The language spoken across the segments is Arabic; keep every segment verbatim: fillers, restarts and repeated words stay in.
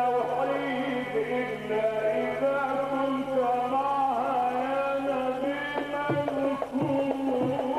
التوحيد إلا إذا كنت معها يا نبي مذكور.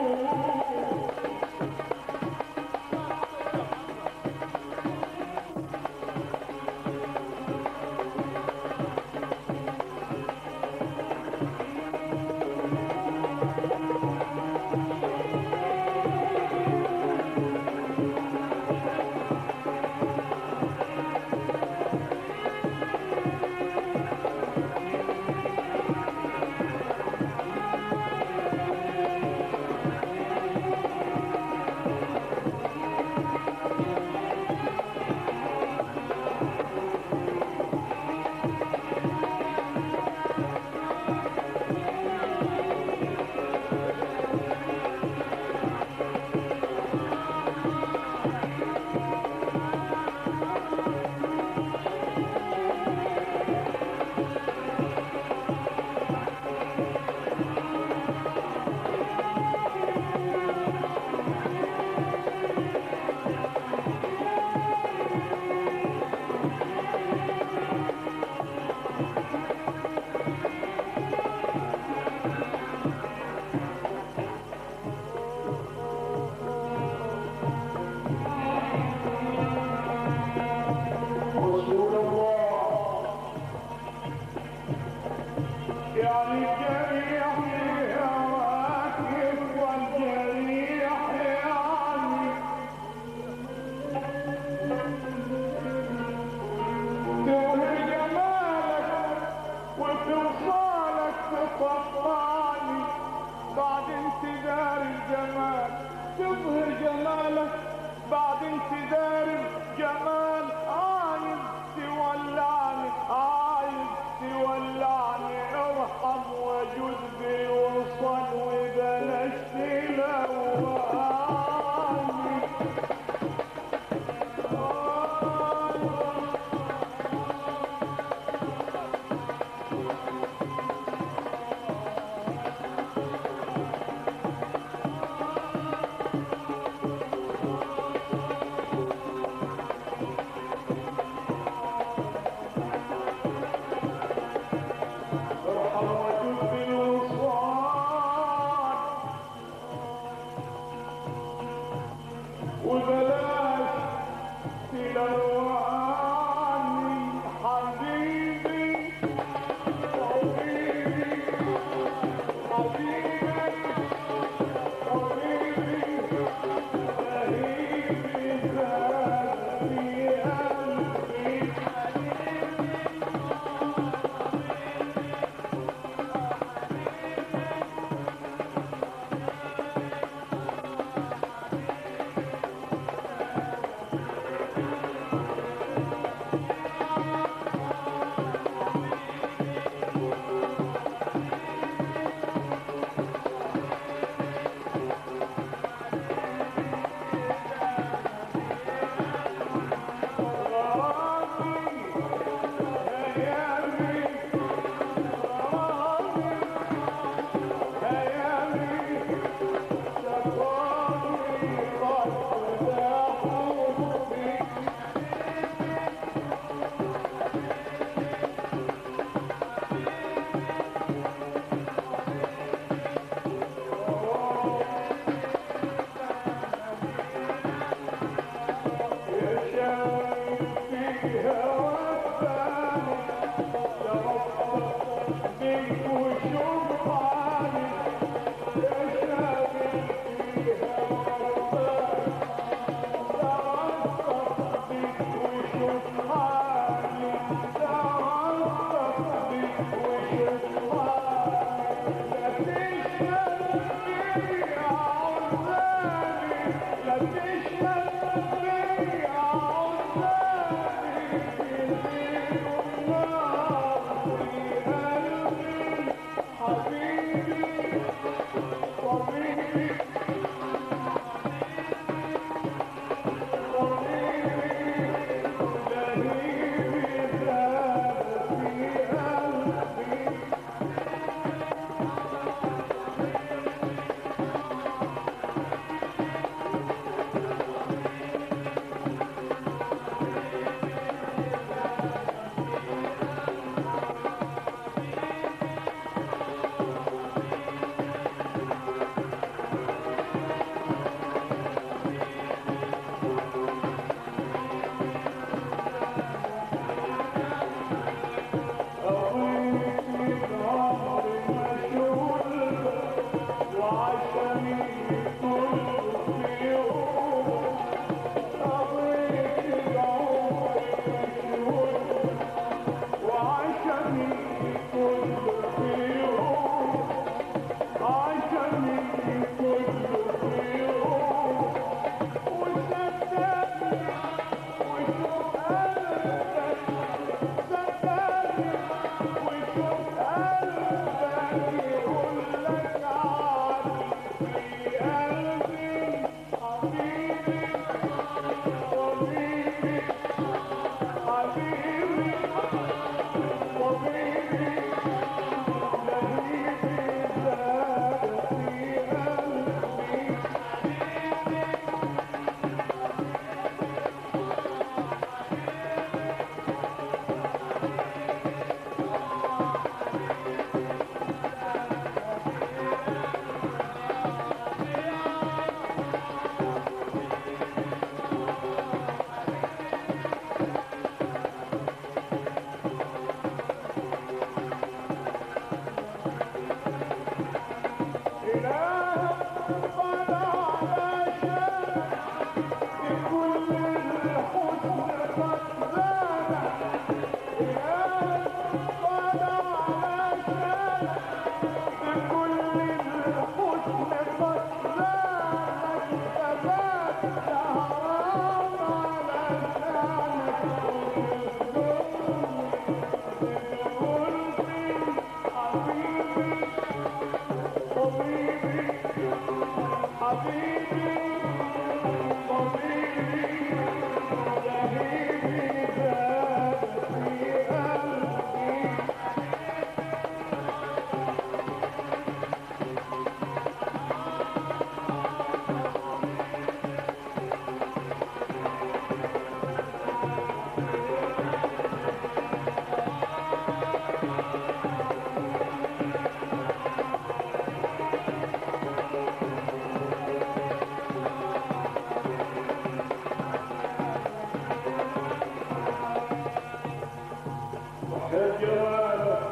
يا جمالك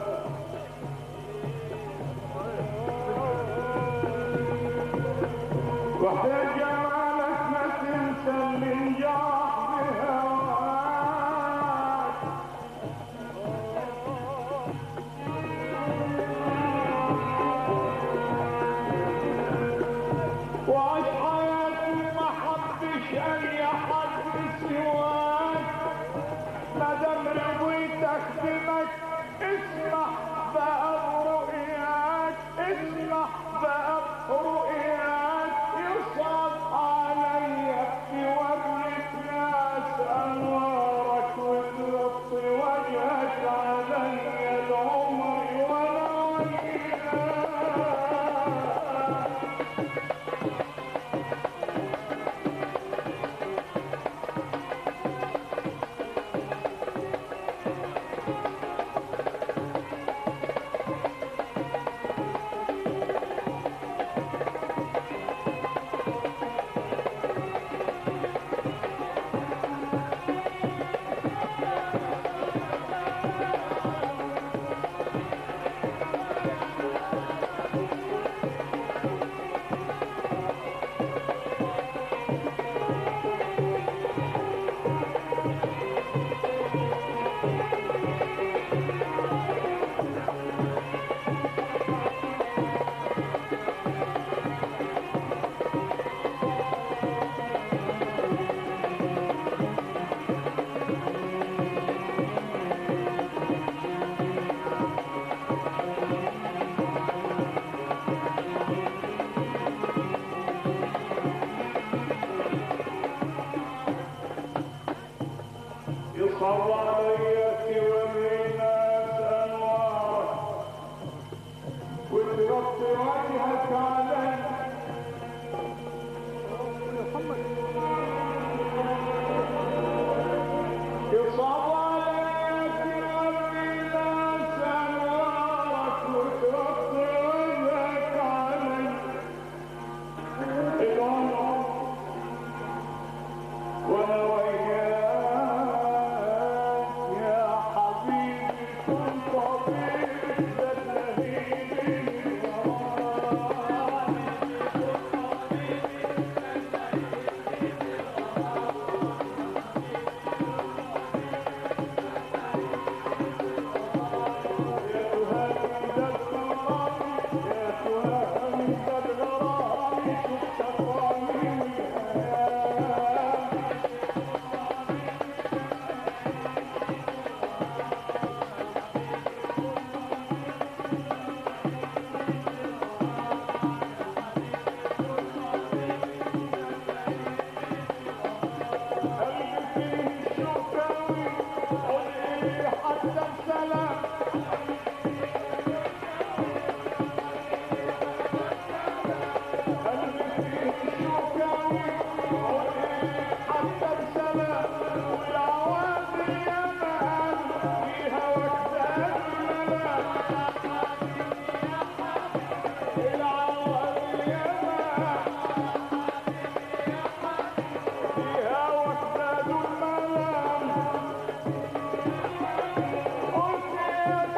وحيا جمالك ما تنسى اللي انجرح بهواك وعيش حياتي ما حبش اي حد سواك ما دام رضيت اخدمك اسمح بقى برؤياك اسمح بقى برؤياك يصعب عليا يوريك ناس انوارك وتغطي وجهك عليا العمر وانا وياك يصعب عليا توري ناس انوارك وتغطي وجهك علي يصعب عليا توري ناس انوارك وتغطي وجهك علي العمر وانا وياك قلت يا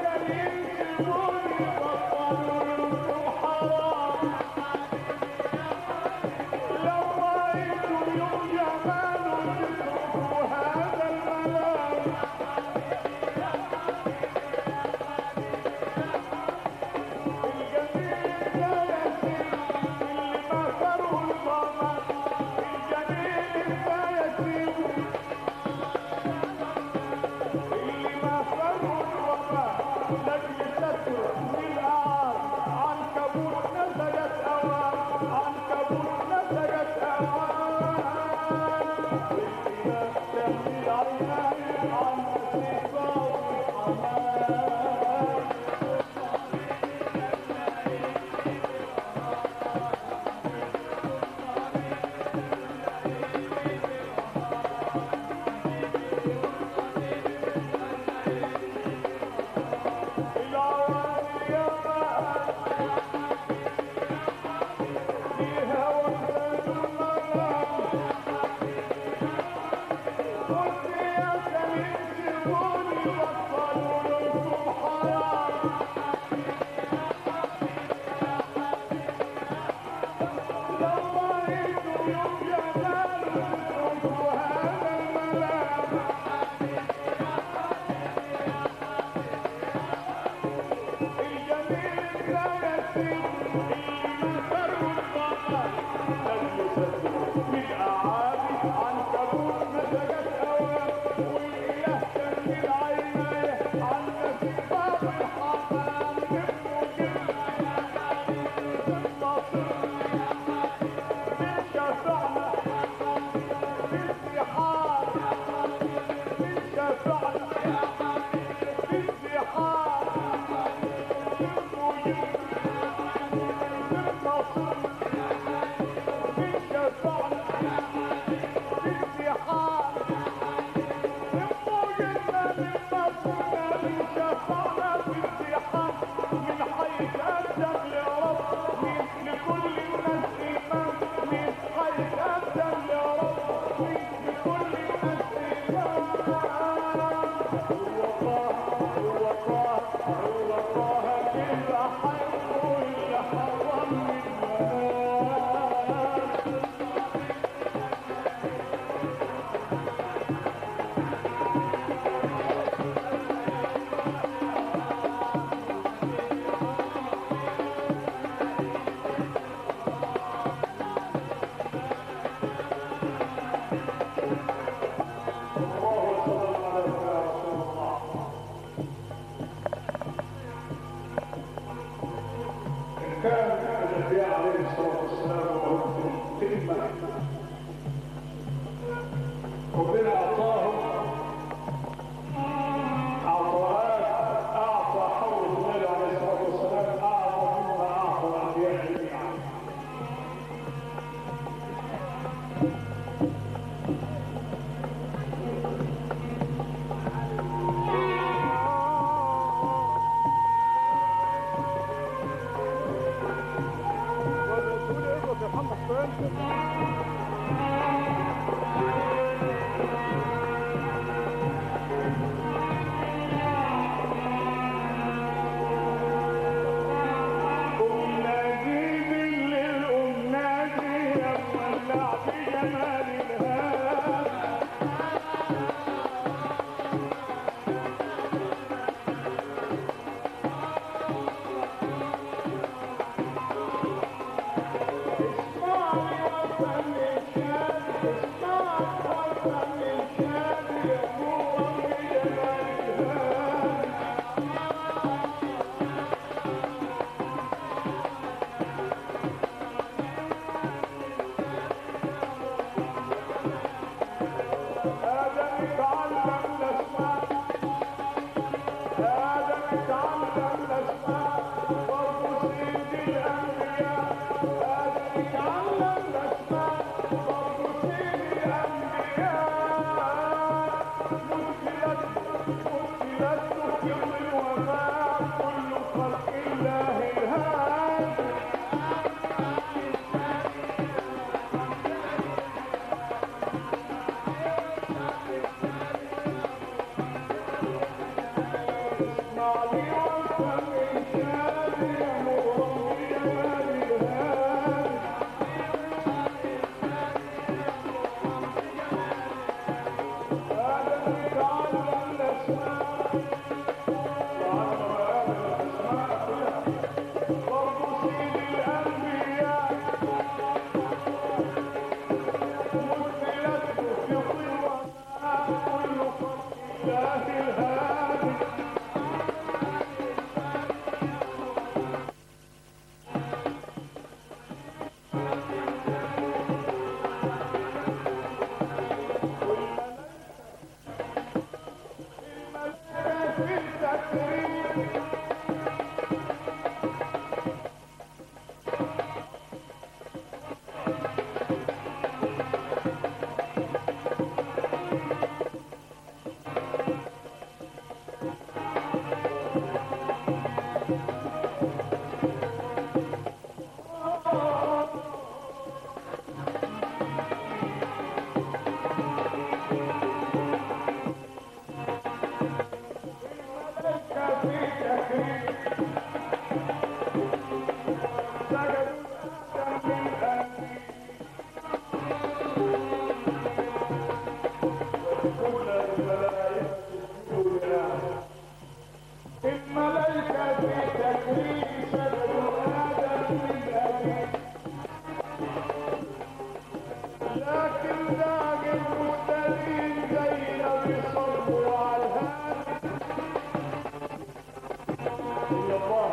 الله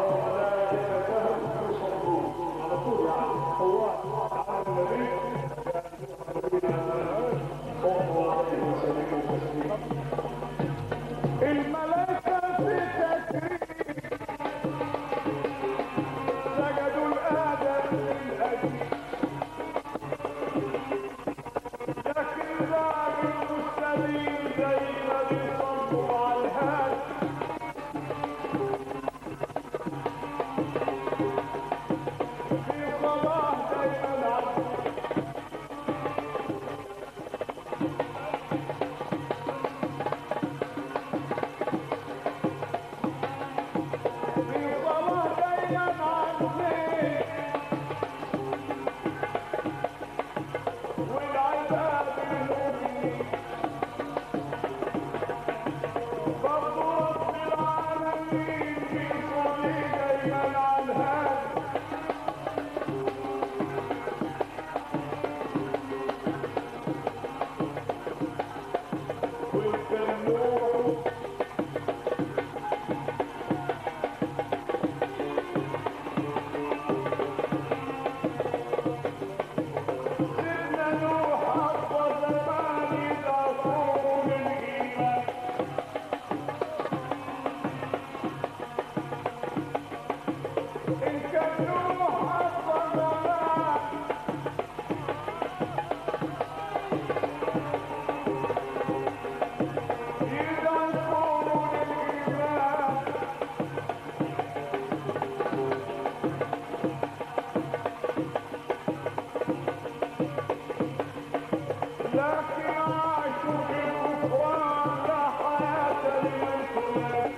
إن كان نوح الظلام يدعون للإيمان لكن عاشوا في الكفران لا حياة للإسلام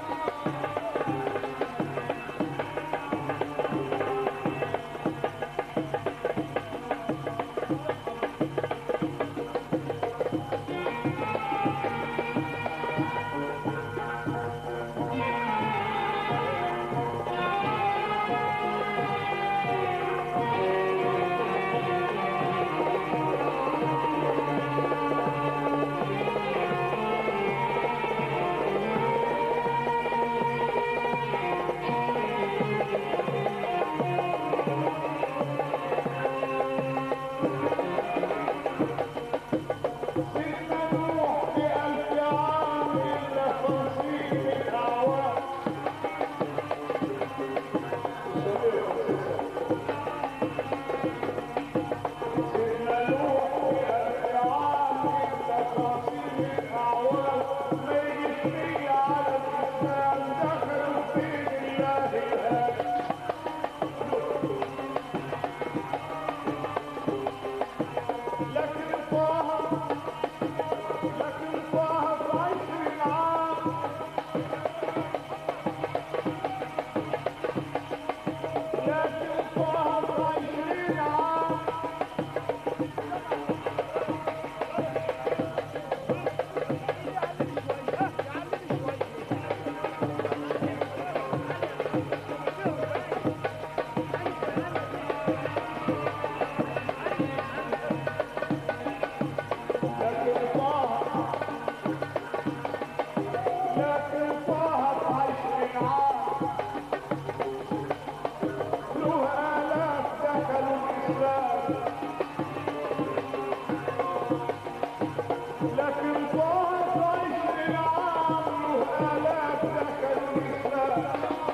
سيدنا نوح بألف عام إلا خمسين أعوام سيدنا نوح بألف عام إلا خمسين أعوام ما يجري على الإسلام دخلوا في دين الله الهادي لكن طه لكن طه في عشرين عام لكن طه في عشرين عام لكن طه لكن طه في عشرين عام له آلاف دخلوا الإسلام لكن طه في عشرين عام له آلاف دخلوا الإسلام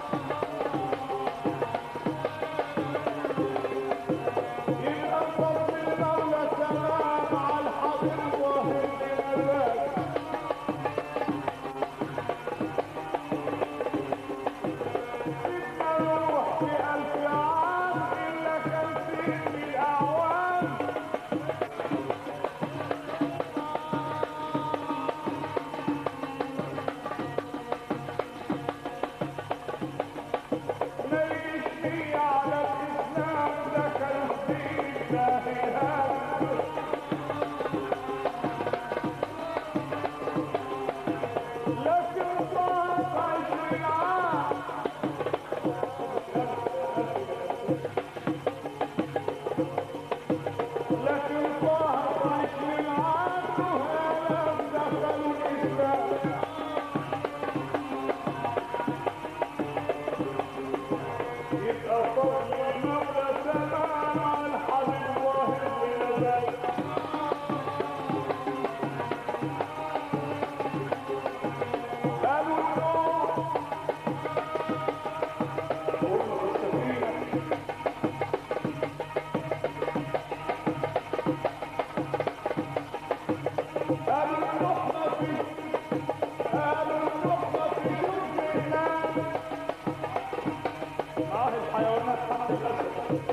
يبقى فضل المولى تمام على الحاضر الظاهر من الباب سيدنا نوح في ألف عام إلا خمسين أعوام ما يجري على الإسلام دخلوا في دين الله الهادي لكن طه عشرين عام لكن طه عشرين عام له آلاف دخلوا الإسلام يبقى فضل المولى تمام على الحبيب ظاهر من الباب قالوا نوح قلنا بالسفينة قالوا نوح ما في قالوا نوح ما في جزء الناس اه الحيوانات حتى الأسد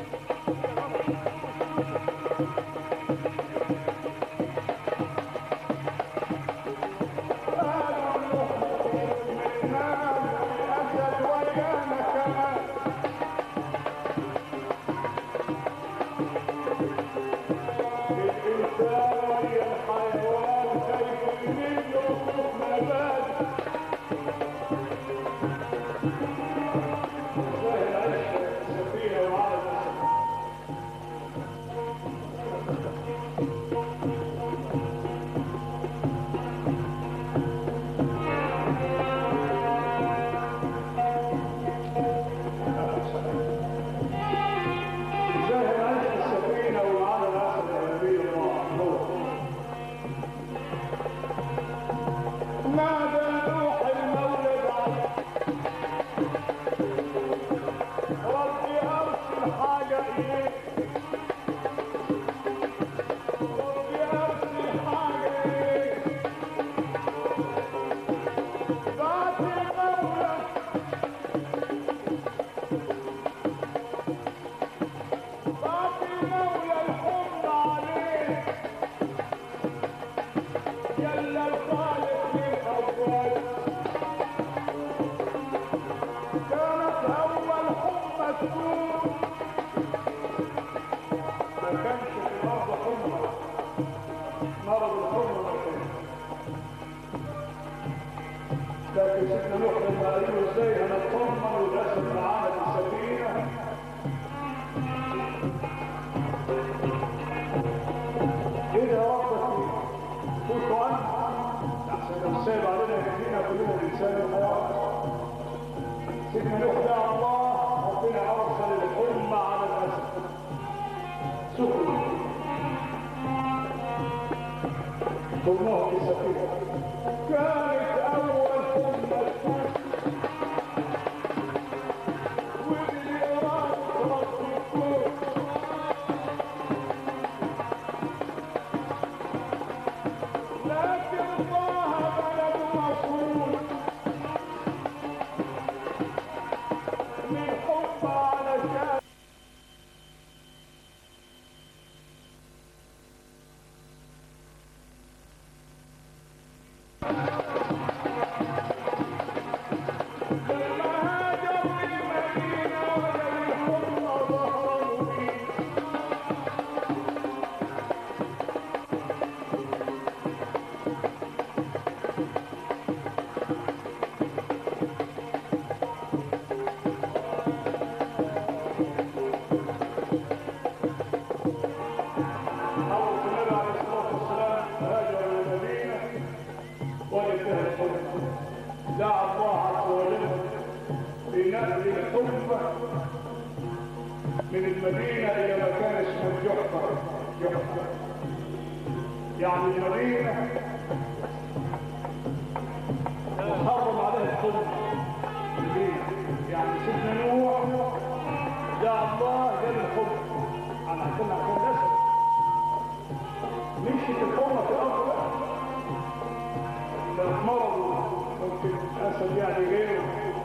قالوا نوح ما في جزء الناس الأسد ويانا كمان الإنسان ويا الحيوان خير منه وصوف نبات زي العيش السفينة وعلى ما كانش في الارض حمى، مرض الحمى ما كانش. لكن سيدنا نوح لما قالوا ازاي هنطمن والاسد معانا في السفينه، ايه يا رب فوتوا عنه احسن لو سايب علينا يكفينا كلنا الانسان والحيوان. سيدنا نوح دعا الله، ربنا ارسل الحمى على الاسد سكر ضموه في السفينه. كانت اول حمى تكون وباليران ترد الكون، لكن الله بلد مصروف من حب على شاب. لما هاجر للمدينة وجد الحمى ظهر مبين، أول النبي عليه الصلاة والسلام هاجر للمدينة وجد فيها الحمى. دعا الله عز وجل بنقل الحمى من المدينة إلى مكان اسمه الجحفة. جحفة يعني المدينة محرم عليها الحمى. ليه؟ يعني سيدنا نوح دعا الله جاب الحمى على عشان عشان الأسد مشيت الحمى في الأرض بقى. ده مرض ممكن أسد يعني غيره،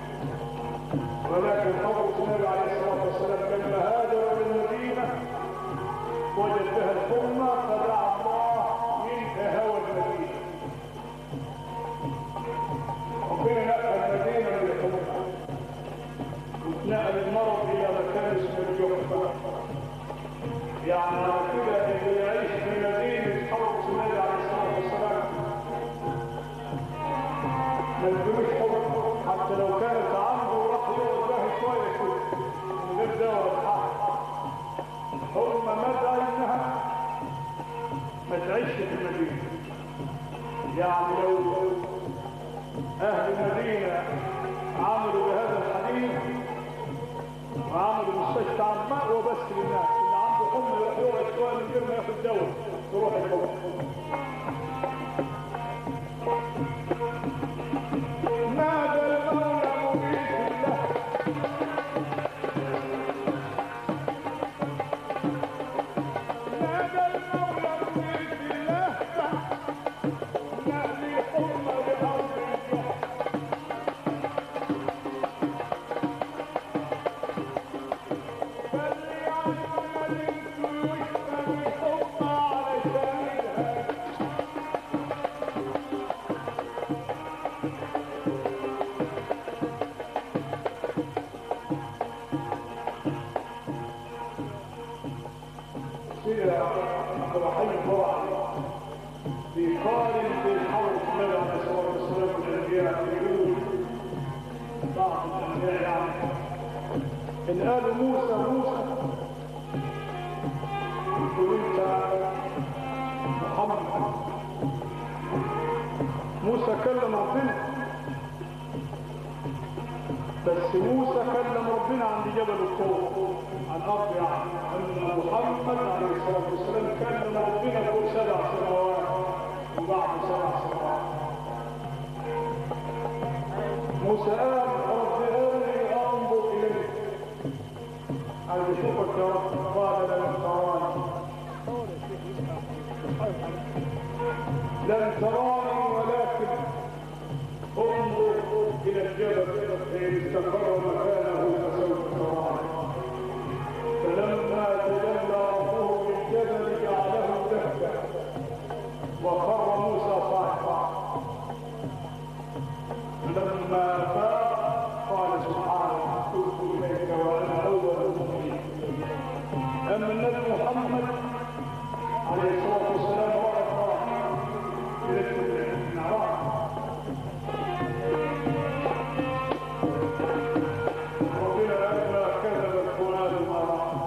ولكن حضرة النبي عليه الصلاة والسلام لما هاجر للمدينة وجد بها الحمى فدعا الله منها هوى المدينة. ربنا نقل المدينة من الحمى واتنقل المرض إلى مكان اسمه الجحفة. يعني على كده اللي يعيش في مدينة حضرة النبي عليه الصلاة والسلام ما يدوش حمى، حتى لو كانت عنده راح يقعد بها شوية كده من غير دواء ولا حاجة. حمى مدى انها ما تعيش في المدينة. يعني لو اهل المدينة عملوا بهذا الحديث وعملوا مستشفى عماء وبس للناس اللي عنده حمى يروح يقعد شوية من غير ما ياخد دواء تروح الحمى. نادى المولى مبيت الله، نادى المولى مبيت الله نأتي حمى بأرض الجحر. فليعمل الجيوش بالحمى على شاهدها. سيدة عبد الرحيم الفرعي بيقارن بين حضرة النبي عليه الصلاة والسلام والأنبياء يقول بعض الأنبياء يعني إن قالوا موسى موسى يقول أنت محمد. موسى كلم ربنا بس موسى كلم ربنا عند جبل الطور عن أرض يعني. أن محمد عليه الصلاة والسلام كلم ربنا فوق سبع سماوات وبعد سبع سماوات. موسى قال رب أرني أنظر إليك، عايز أشوفك يا رب. قال لن تراني لن تراني ولكن انظر إلى الجبل فإن استقر مكانه فسوف تراني. فلما تجلى ربه للجبل جعله دكا وخر موسى صاعقا. لما فاق قال سبحانه تبت إليك وأنا أول محمد عليه الصلاة والسلام وأكبر إلى النعراء ربنا أما كذب الفؤاد ما رأى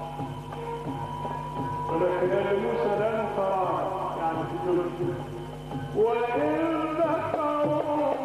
ولكن لموسى لن ترى يعني في الدنيا وإن ذكروا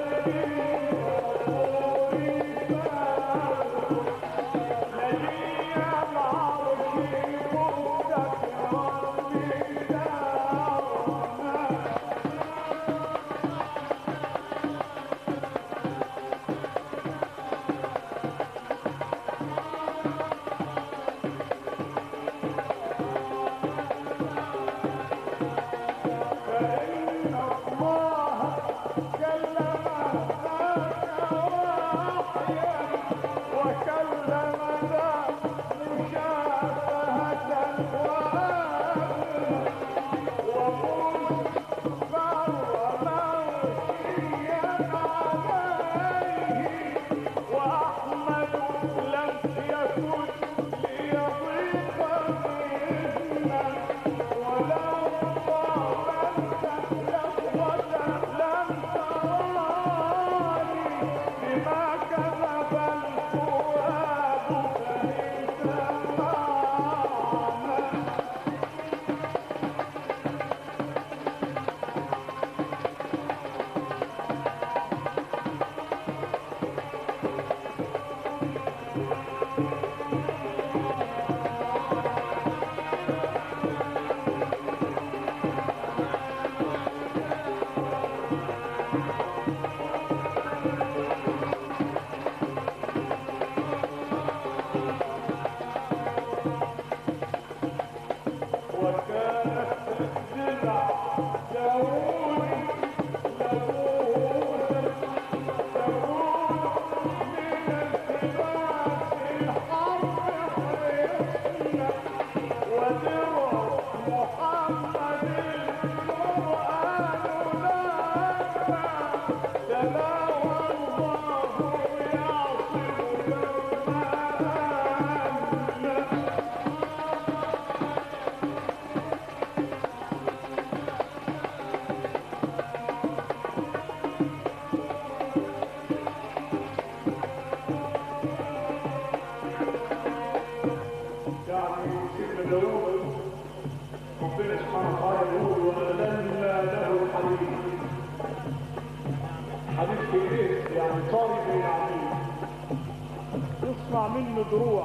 يصنع منه دروع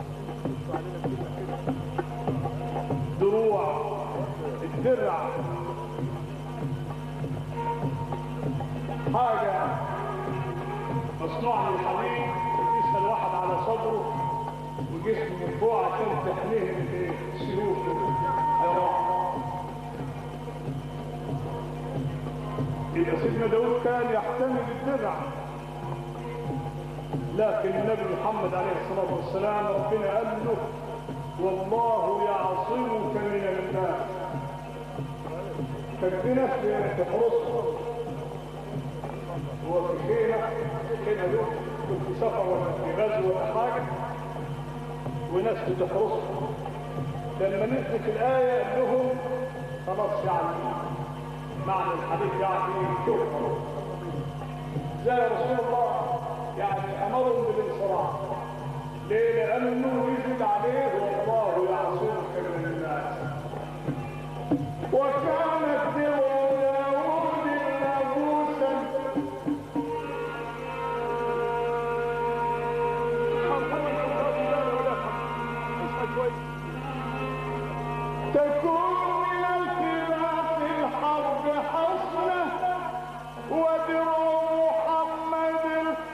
دروع الدرع حاجة مصنوعة من الحديد يسأل واحد على صدره وجسمه من فوق عشان تحميه من السيوف والحيوان. يبقى سيدنا داود كان يحتمل الدرع، لكن النبي محمد عليه الصلاة والسلام ربنا قال له والله يعصمك من الناس. كان في ناس تحرسه هو في خيمة خيمة له كنت في سفر ولا في غزو ولا حاجة وناس بتحرسه. لما نزلت الآية قال لهم خلاص يعني معنى الحديث يعني كفر زي رسول الله يعني أمرهم بالانصراف. ليه؟ لأنه نزل عليه والله يعصمك من الناس. وكانت داود ناموسا تكون من التباس الحرب حصنة ودروع محمد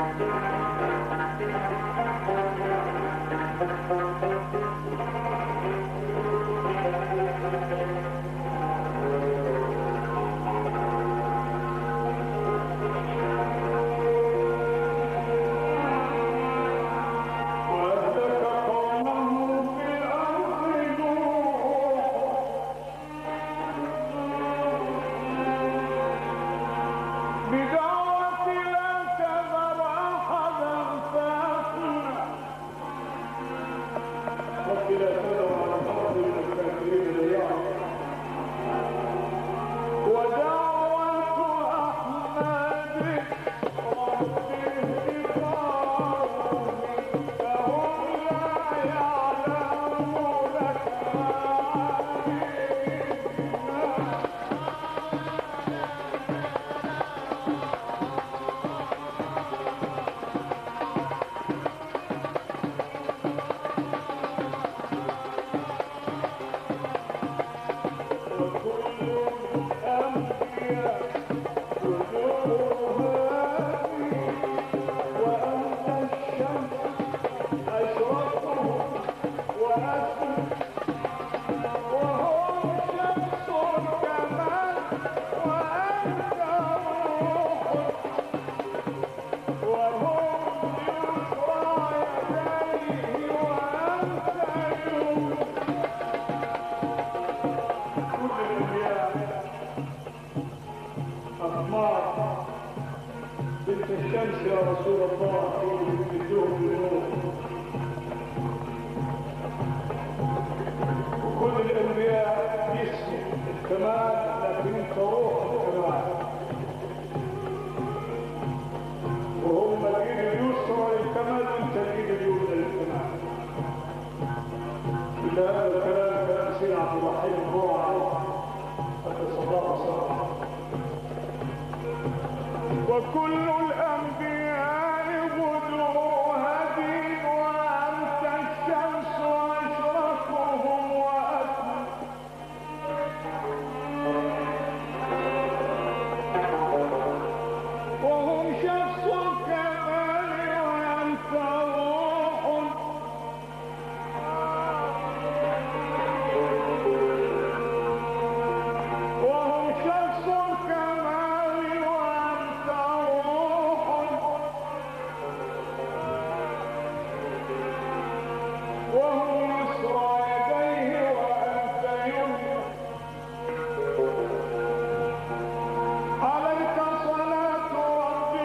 عليك صلاة ربي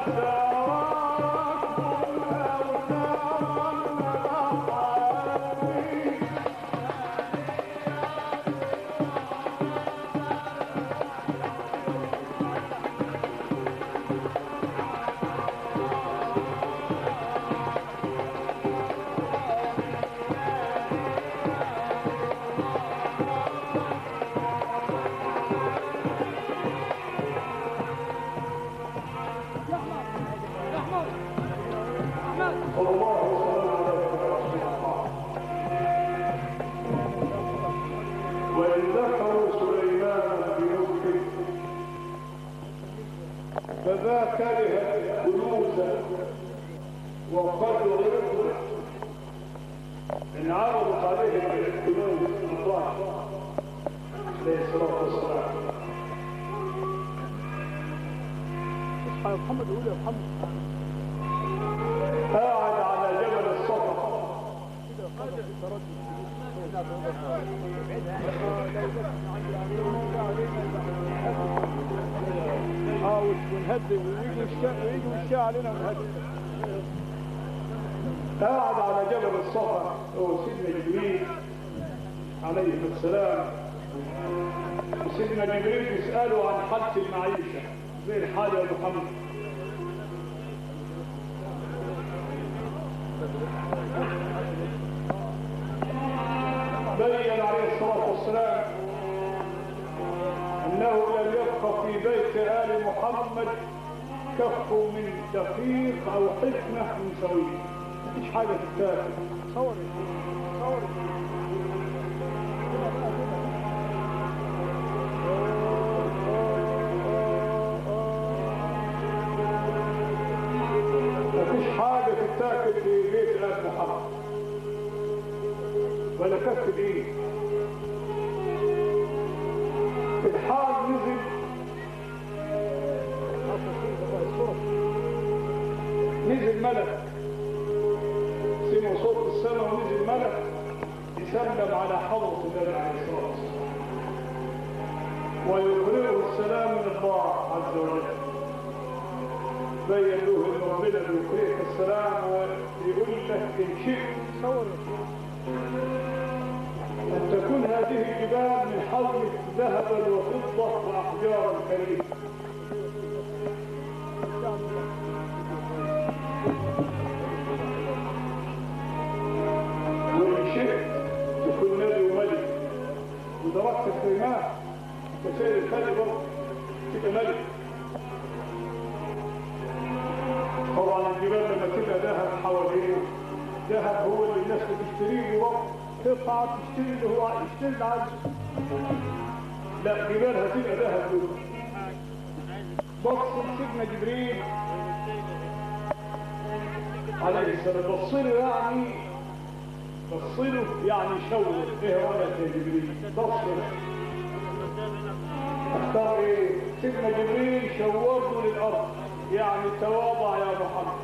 فذا كره كنوزا وقد غرقه ان عرضت عليه الكنوز الله عليه الصلاه والسلام. اصحى يا محمد، قول يا محمد. قاعد على جبل الصفا اه ونهدي ويجوا ويجوا الشاي علينا ونهدي. قاعد على جبل الصفا هو سيدنا جبريل عليه السلام، وسيدنا جبريل يسأله عن حالة المعيشة زي الحال يا محمد. بين عليه الصلاة والسلام أنه لم يبقى في بيت آل محمد كف من دقيق أو حفنة من سوية، مفيش حاجة تتاكل. صور صور مفيش حاجة تتاكل في بيت آل محمد ولا كف الايد. الحال نزل نزل ملك، سمع صوت السماء ونزل ملك يسلم على حضرة النبي عليه الصلاة والسلام ويقرئه السلام من الله عز وجل. بين له ان ربنا بيقرئك السلام ويقول لك ان شئت صور أن تكون هذه الجبال من حولك ذهبا وفضة وأحجارا كريمة. وإن شئت تكون نبي وملك ودركت الخيمات كسير الخلي برضه تبقى ملك. طبعا الجبال لما تبقى ذهب حواليه، ذهب هو اللي الناس بتشتريه برضه، تقطع تشتري اللي هو يشتري اللي عايزه. لا جبال هتبقى ذهب دول. بص سيدنا جبريل عليه السلام، بص له يعني بص له يعني شاور. ايه رايك يا جبريل؟ بص له اختار ايه؟ سيدنا جبريل شاور للارض يعني تواضع يا محمد.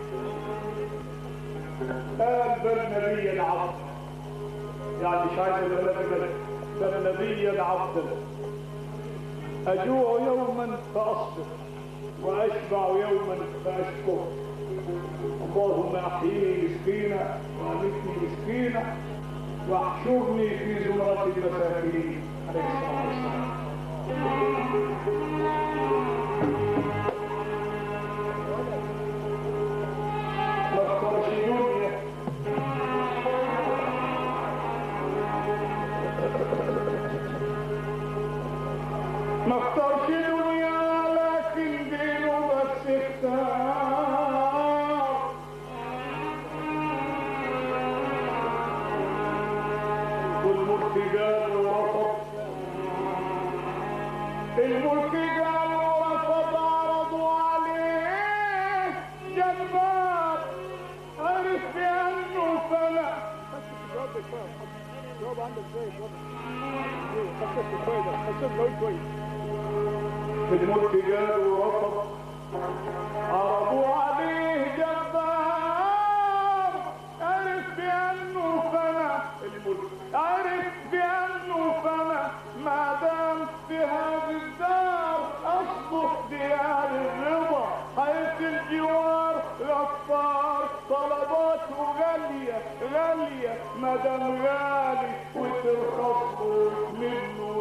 قال بل نبي العبد، يعني مش عايز الولد بل نبيا عبدا أجوع يوما فأصبر وأشبع يوما فأشكر. اللهم أحييني مسكينا وأمتني مسكينا واحشرني في زمرة المساكين عليه الصلاة والسلام. ما اختارش دنيا، ما اختارش دنيا لكن دينه بس اختار. والملك قال ورفض، الملك قال ورفض عرضوا عليه جبار عرف بأنه فلا. جواب عندك زي خسرت شويه ده، خسرت لو كويس. الملك قال ورفض عرضوا عليه جبار عرف بأنه فلا. الملك عرف بأنه فلا ما دام في هذه الدار أصبح ديار الرضا. حيث الجوار غفار طلباته غالية غالية مدام غالي وترخص منه